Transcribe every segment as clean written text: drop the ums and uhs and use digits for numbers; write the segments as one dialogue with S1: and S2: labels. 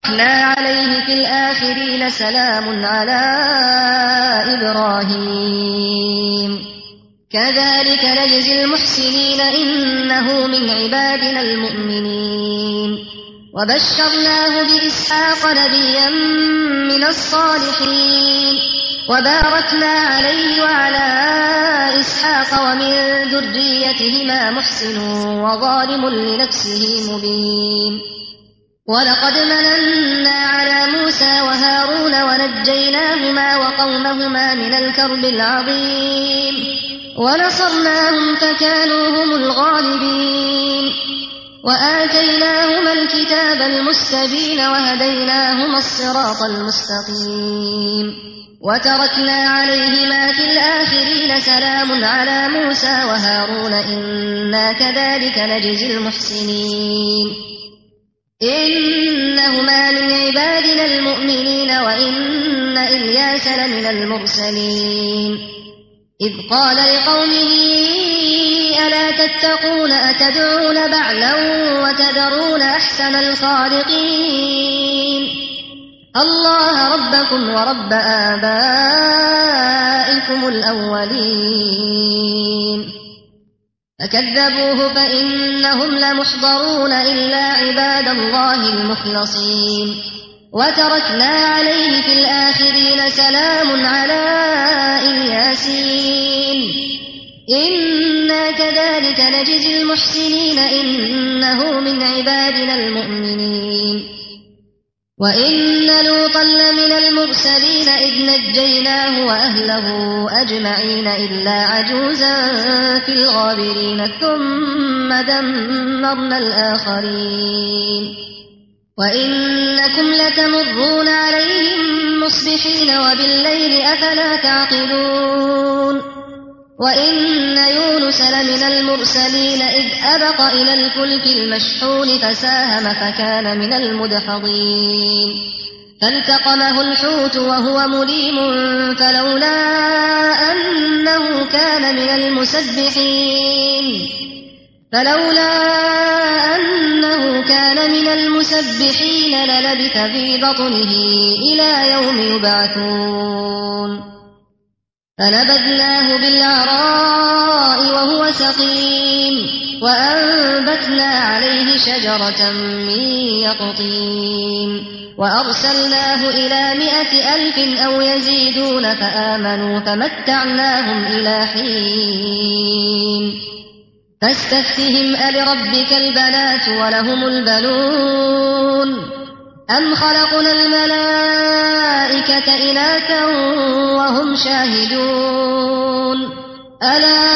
S1: عليه في الآخرين سلام على إبراهيم كذلك نجزي المحسنين إنه من عبادنا المؤمنين وبشرناه بإسحاق نبيا من الصالحين وباركنا عليه وعلى إسحاق ومن ذريتهما محسن وظالم لنفسه مبين ولقد مننا على موسى وهارون ونجيناهما وقومهما من الكرب العظيم ونصرناهم فكانوا هم الغالبين وآتيناهما الكتاب المستبين وهديناهما الصراط المستقيم وتركنا عليهما في الآخرين سلام على موسى وهارون إنا كذلك نجزي المحسنين إنهما من عبادنا المؤمنين وإن إلياس لمن المرسلين إذ قال لقومه ألا تتقون أتدعون بعلا وتذرون أحسن الخالقين الله ربكم ورب آبائكم الأولين فكذبوه فإنهم لمحضرون إلا عباد الله المخلصين وتركنا عليه في الآخرين سلام على الياسين إنا كذلك نجزي المحسنين إنه من عبادنا المؤمنين وإن لوطا لمن المرسلين إذ نجيناه وأهله أجمعين إلا عجوزا في الغابرين ثم دمرنا الآخرين وإنكم لتمرون عليهم مصبحين وبالليل أفلا تعقلون وإن يونس لمن المرسلين إذ أبق إلى الفلك المشحون فساهم فكان من المدحضين فالتقمه الحوت وهو مليم فلولا أنه كان من المسبحين للبث في بطنه إلى يوم يبعثون فنبذناه بالعراء وهو سقيم وأنبتنا عليه شجرة من يقطين وأرسلناه إلى 100,000 أو يزيدون فآمنوا فمتعناهم إلى حين فاستفتهم ألربك البنات ولهم البنون أم خلقنا الملائكة إناثا وهم شاهدون ألا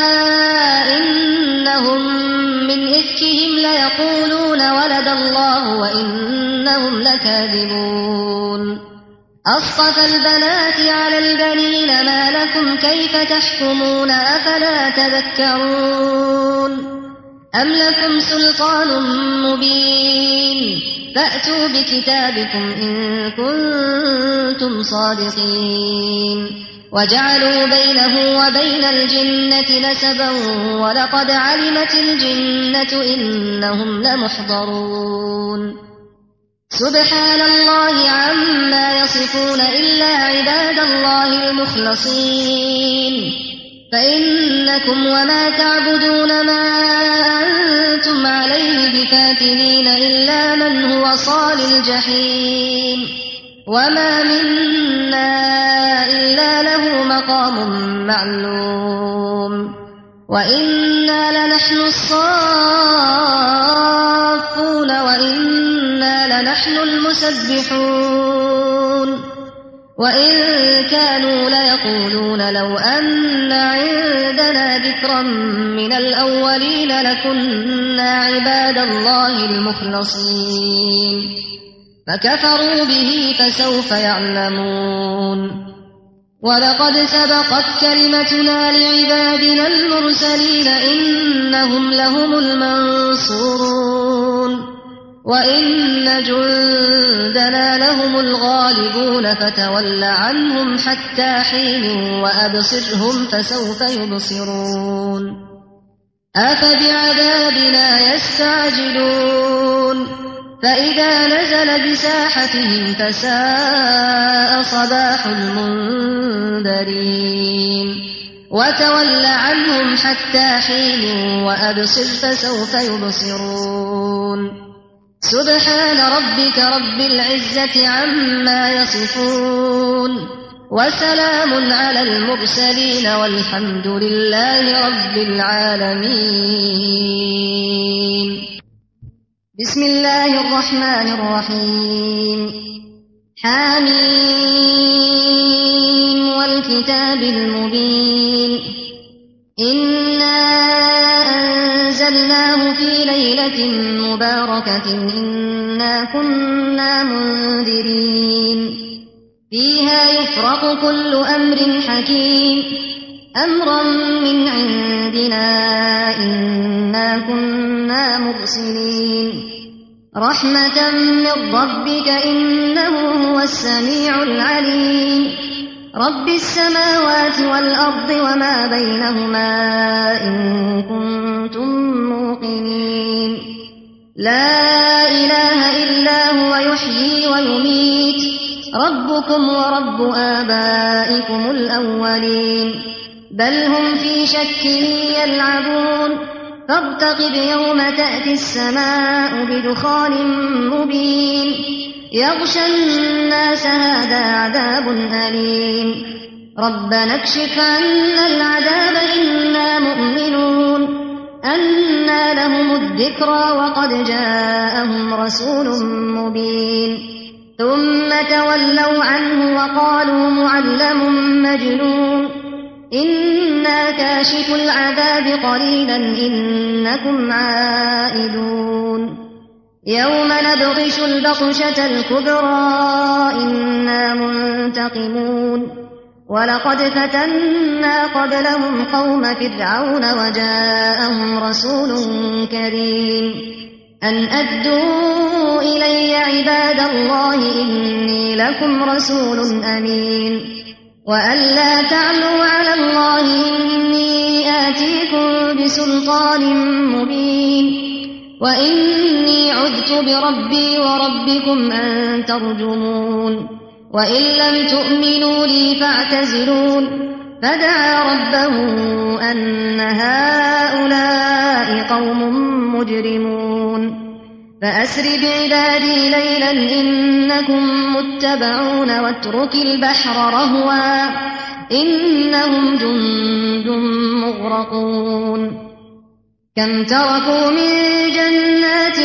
S1: إنهم من إفكهم ليقولون ولد الله وإنهم لكاذبون أصطفى البنات على البنين ما لكم كيف تحكمون أفلا تذكرون أم لكم سلطان مبين فأتوا بكتابكم إن كنتم صادقين وجعلوا بينه وبين الجنة نسبا ولقد علمت الجنة إنهم لمحضرون سبحان الله عما يصفون إلا عباد الله المخلصين فإنكم وما تعبدون ما أنتم عليه بفاتنين إلا من هو صال الجحيم وما منا إلا له مقام معلوم وإنا لنحن الصافون وإنا لنحن المسبحون وإن كانوا ليقولون لو أن عندنا ذكرا من الأولين لكنا عباد الله المخلصين فكفروا به فسوف يعلمون ولقد سبقت كلمتنا لعبادنا المرسلين إنهم لهم المنصورون وإن جندنا لهم الغالبون فتول عنهم حتى حين وأبصرهم فسوف يبصرون أفبعذابنا يستعجلون فإذا نزل بساحتهم فساء صباح المنذرين وتول عنهم حتى حين وأبصر فسوف يبصرون سبحان ربك رب العزة عما يصفون وسلام على المرسلين والحمد لله رب العالمين. بسم الله الرحمن الرحيم. حميم والكتاب المبين إنا أنزلناه في ليلة مباركة إنا كنا منذرين فيها يفرق كل أمر حكيم أمرا من عندنا إنا كنا مرسلين رحمة من ربك إنه هو السميع العليم رب السماوات والأرض وما بينهما إن كنتم موقنين لا إله إلا هو يحيي ويميت ربكم ورب آبائكم الأولين بل هم في شك يلعبون فارتقب يوم تأتي السماء بدخان مبين يغشى الناس هذا عذاب أليم ربنا اكشف عنا العذاب إنا مؤمنون أنى لهم الذكرى وقد جاءهم رسول مبين ثم تولوا عنه وقالوا معلم مجنون إنا كاشف العذاب قليلا إنكم عائدون يوم نبطش البطشة الكبرى إنا منتقمون ولقد فتنا قبلهم قوم فرعون وجاءهم رسول كريم أن أدوا إلي عباد الله إني لكم رسول أمين وأن لا تعلوا على الله إني آتيكم بسلطان مبين وإني عذت بربي وربكم أن ترجمون وإن لم تؤمنوا لي فاعتزلون فدعا ربه أن هؤلاء قوم مجرمون فأسر بعبادي ليلا إنكم متبعون واترك البحر رهوا إنهم جند مغرقون كم تركوا من جنات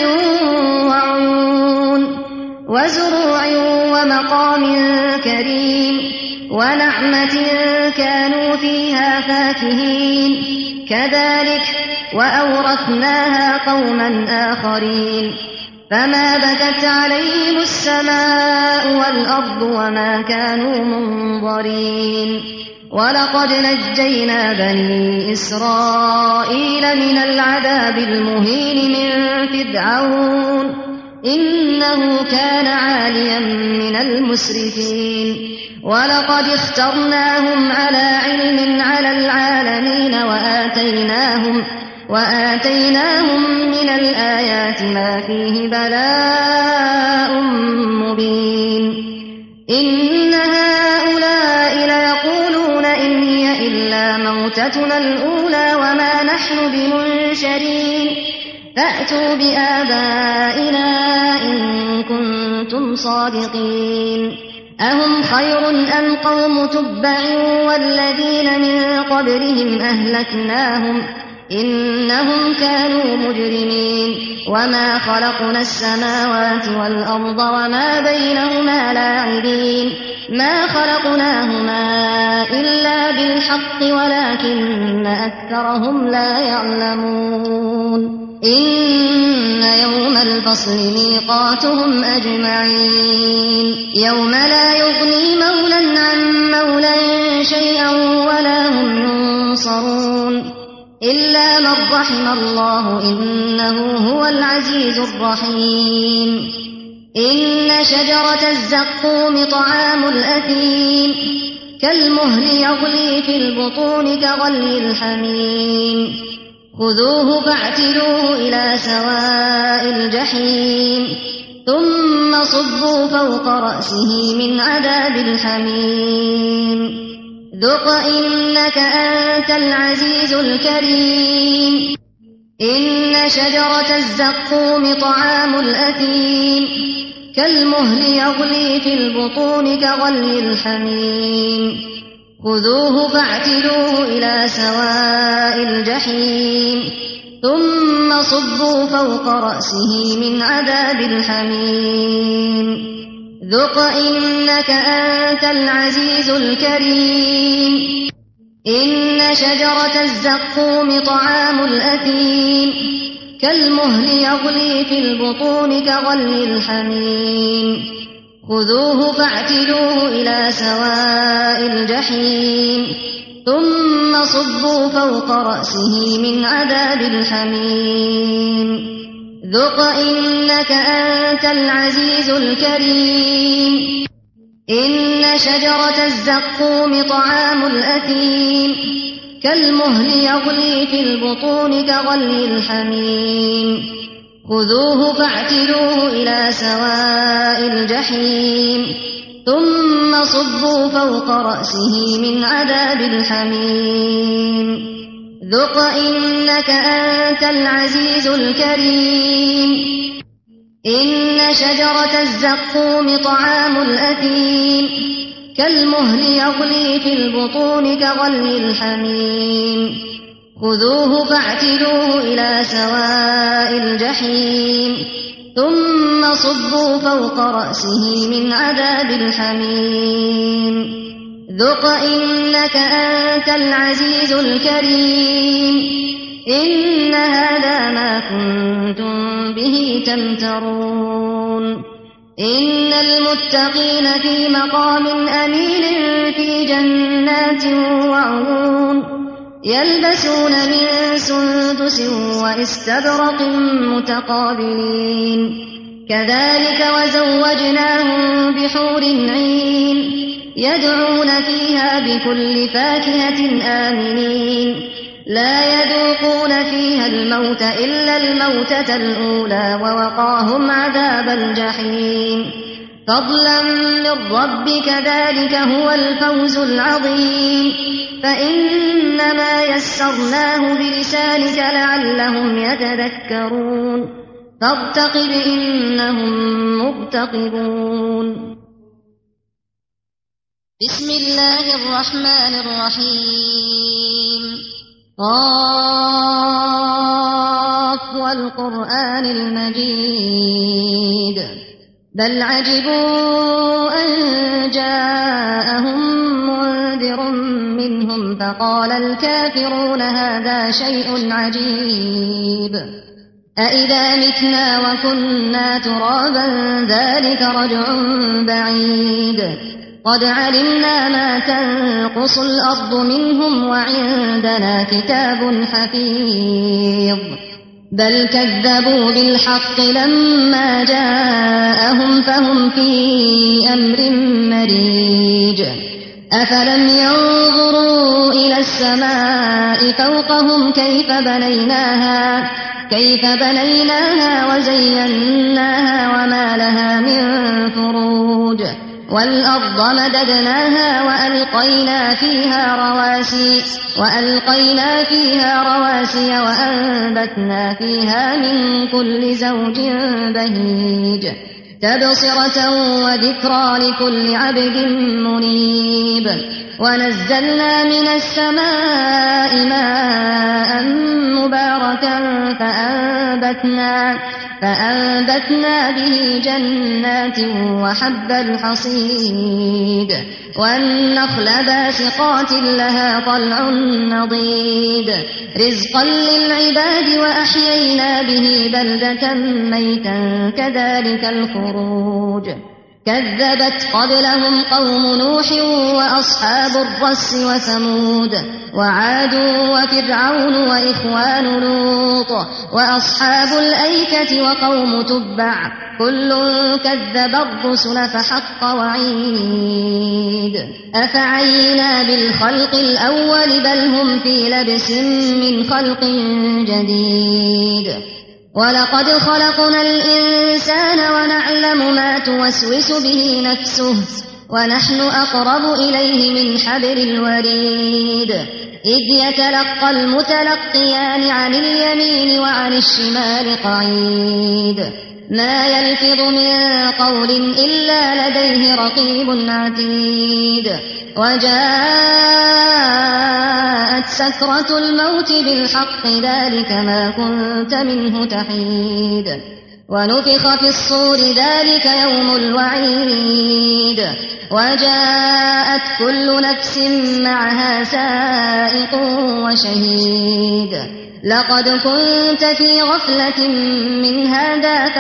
S1: وعيون وزروع ومقام كريم ونعمة كانوا فيها فاكهين كذلك وأورثناها قوما آخرين فما بكت عليهم السماء والأرض وما كانوا منظرين ولقد نجينا بني إسرائيل من العذاب المهين من فرعون إنه كان عاليا من المسرفين ولقد اخترناهم على علم على العالمين وآتيناهم من الآيات ما فيه بلاء مبين إن هؤلاء ليقولون إن هي إلا موتتنا الأولى وما نحن بمنشرين فأتوا بآبائنا إن كنتم صادقين أهم خير أم قوم تبع والذين من قبلهم أهلكناهم إنهم كانوا مجرمين وما خلقنا السماوات والأرض وما بينهما لاعبين ما خلقناهما إلا بالحق ولكن أكثرهم لا يعلمون إن يوم الفصل ميقاتهم أجمعين يوم لا يغني مولى عن مولى شيئا ولا هم ينصرون إلا من رحم الله إنه هو العزيز الرحيم إن شجرة الزقوم طعام الأثيم كالمهل يغلي في البطون كغلي الحميم خذوه فاعتلوه إلى سواء الجحيم ثم صبوا فوق رأسه من عذاب الحميم ذق إنك أنت العزيز الكريم إن شجرة الزقوم طعام الأثيم كالمهل يغلي في البطون كغلي الحميم خذوه فاعتلوه إلى سواء الجحيم ثم صبوا فوق رأسه من عذاب الحميم ذق إنك أنت العزيز الكريم إن شجرة الزقوم طعام الأثيم كالمهل يغلي في البطون كغلي الحميم خذوه فاعتلوه إلى سواء الجحيم ثم صبوا فوق رأسه من عذاب الحميم ذق إنك أنت العزيز الكريم إن شجرة الزقوم طعام الأثيم كالمهل يغلي في البطون كغلي الحميم خذوه فاعتلوه إلى سواء الجحيم ثم صبوا فوق رأسه من عذاب الحميم ذق إنك أنت العزيز الكريم إن شجرة الزقوم طعام الأثيم كالمهل يغلي في البطون كغلي الحميم خذوه فاعتلوه إلى سواء الجحيم ثم صبوا فوق رأسه من عذاب الحميم ذق إنك أنت العزيز الكريم إن هذا ما كنتم به تمترون إن المتقين في مقام أمين في جنات وعيون يلبسون من سندس واستبرق متقابلين كذلك وزوجناهم بحور عين يدعون فيها بكل فاكهة آمنين لا يذوقون فيها الموت إلا الموتة الأولى ووقاهم عذاب الجحيم فضلا من ربك ذلك هو الفوز العظيم فإنما يسرناه بلسانك لعلهم يتذكرون فارتقب إنهم مرتقبون بسم الله الرحمن الرحيم قاف والقرآن المجيد بل عجبوا أن جاءهم منذر منهم فقال الكافرون هذا شيء عجيب أإذا متنا وكنا ترابا ذلك رجع بعيد قد علمنا ما تنقص الأرض منهم وعندنا كتاب حفيظ بل كذبوا بالحق لما جاءهم فهم في أمر مريج أفلم ينظروا إلى السماء فوقهم كيف بنيناها وزيناها وما لها من فروج والأرض مددناها وألقينا فيها رواسي وأنبتنا فيها من كل زوج بهيج تبصرة وذكرى لكل عبد منيب ونزلنا من السماء ماء مباركا فأنبتنا به جنات وحب الحصيد والنخل باسقات لها طلع نضيد رزقا للعباد وأحيينا به بلدة ميتا كذلك الخروج كذبت قبلهم قوم نوح وأصحاب الرس وثمود وعاد وفرعون وإخوان لوط وأصحاب الأيكة وقوم تبع كل كذب الرسل فحق وعيد أفعينا بالخلق الأول بل هم في لبس من خلق جديد ولقد خلقنا الإنسان ونعلم ما توسوس به نفسه ونحن أقرب إليه من حبل الوريد إذ يتلقى المتلقيان عن اليمين وعن الشمال قعيد ما يلفظ من قول إلا لديه رقيب عتيد وجاءت سكرة الموت بالحق ذلك ما كنت منه تحيد ونفخ في الصور ذلك يوم الوعيد وجاءت كل نفس معها سائق وشهيد لقد كنت في غفلة من هذا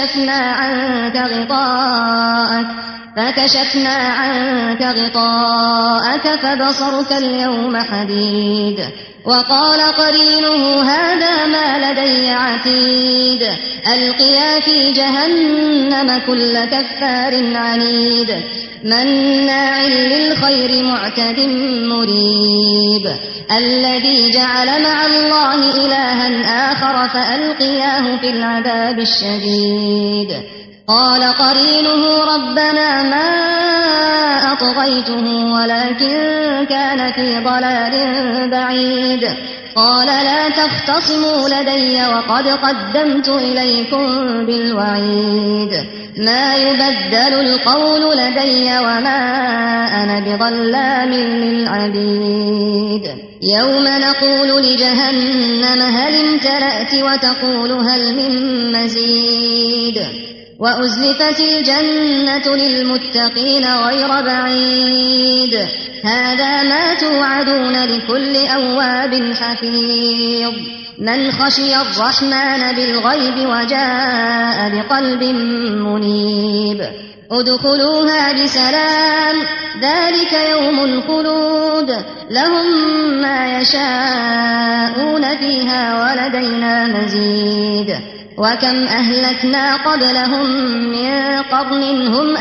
S1: فكشفنا عنك غطاءك فبصرك اليوم حديد وقال قرينه هذا ما لدي عتيد ألقيا في جهنم كل كفار عنيد مناع للخير معتد مريب الذي جعل مع الله إلها آخر فألقياه في العذاب الشديد قال قرينه ربنا ما أطغيته ولكن كان في ضلال بعيد قال لا تختصموا لدي وقد قدمت إليكم بالوعيد ما يبدل القول لدي وما أنا بظلام للعبيد يوم نقول لجهنم هل امتلأت وتقول هل من مزيد وأزلفت الجنة للمتقين غير بعيد هذا ما توعدون لكل أواب حفيظ من خشي الرحمن بالغيب وجاء بقلب منيب ادخلوها بسلام ذلك يوم الخلود لهم ما يشاءون فيها ولدينا مزيد وكم أهلكنا قبلهم من قرن هم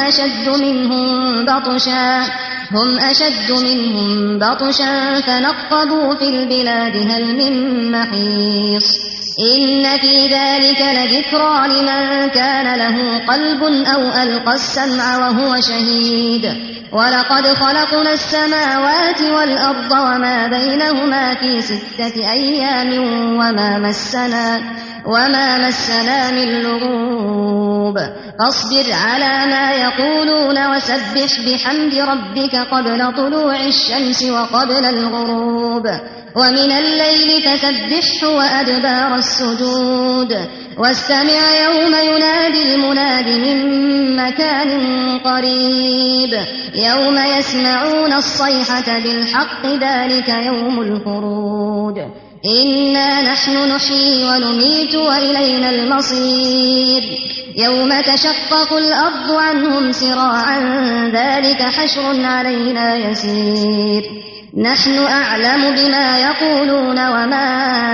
S1: أشد منهم بطشا فنقبوا في البلاد هل من محيص إن في ذلك لذكرى لمن كان له قلب أو ألقى السمع وهو شهيد ولقد خلقنا السماوات والأرض وما بينهما في 6 أيام وما مسنا من لغوب فاصبر على ما يقولون وسبح بحمد ربك قبل طلوع الشمس وقبل الغروب ومن الليل فسبحه وأدبار السجود واستمع يوم ينادي المناد من مكان قريب يوم يسمعون الصيحة بالحق ذلك يوم الخروج إنا نحن نحيي ونميت وإلينا المصير يوم تشقق الأرض عنهم سراعا ذلك حشر علينا يسير نحن أعلم بما يقولون وما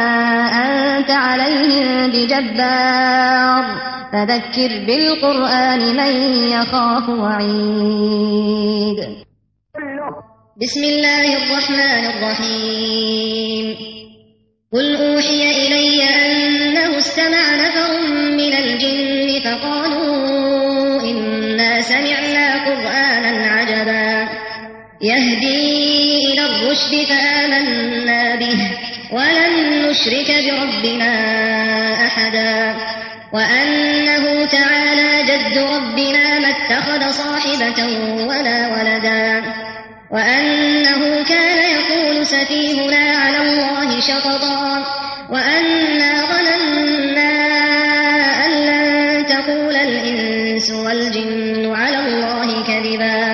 S1: أنت عليهم بجبار فذكر بالقرآن من يخاف وعيد بسم الله الرحمن الرحيم قل أوحي إلي أنه استمع نفر من الجن فقالوا إنا سمعنا قرآنا عجبا يهدي إلى الرشد فآمنا به ولن نشرك بربنا أحدا وأنه تعالى جد ربنا ما اتخذ صاحبة ولا ولدا وأنه كان يقول سفيهنا على الله شططا وأنا ظننا أن لن تقول الإنس والجن على الله كذبا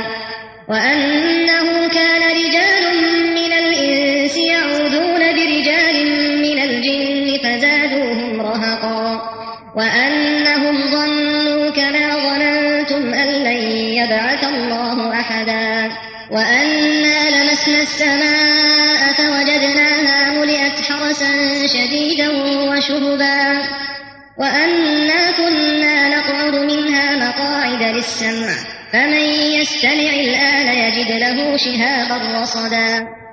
S1: وأنه كان رجال من الإنس يعوذون برجال من الجن فزادوهم رهقا وأنهم ظنوا كما ظننتم أن لن يبعث الله أحدا وأنا لمسنا السماء فوجدناها ملئت حرسا شديدا وشهبا وأنا كنا نقعد منها مقاعد للسمع فمن يستمع الآن يجد له شهابا رصدا